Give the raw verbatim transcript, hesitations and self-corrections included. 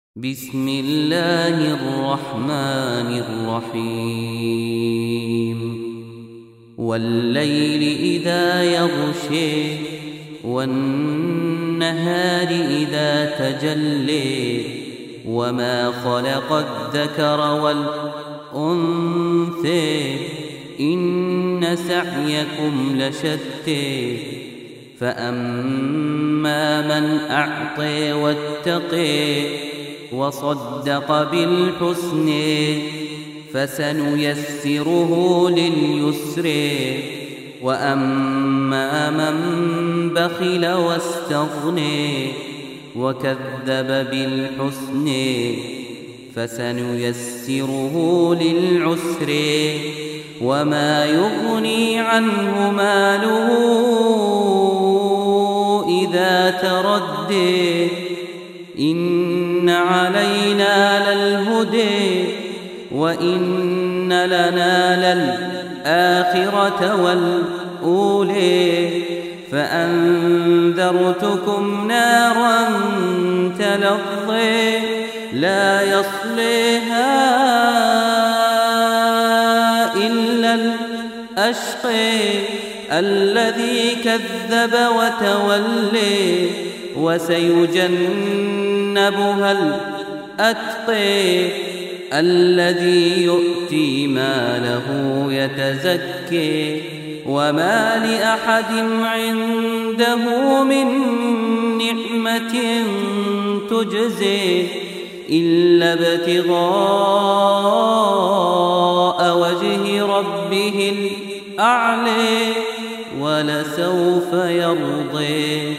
بسم الله الرحمن الرحيم والليل إذا يغشي والنهار إذا تجلي وما خلق الذكر والأنثى إن سعيكم لشتى فأما من أعطي واتقي وصدق بالحسن فسنيسره لليسر وأما من بخل واستغني وكذب بالحسن فسنيسره للعسر وما يغني عنه ماله إذا تردي إن علينا للهدي وإن لنا للآخرة والأولي فأنذرتكم نارا تلظي لا يصليها إلا الأشقي الذي كذب وتولي وسيجنبها الأتقي الذي يؤتي ماله يتزكي وما لأحد عنده من نعمة تجزي إلا ابتغاء وجه ربه الأعلى ولسوف يرضي.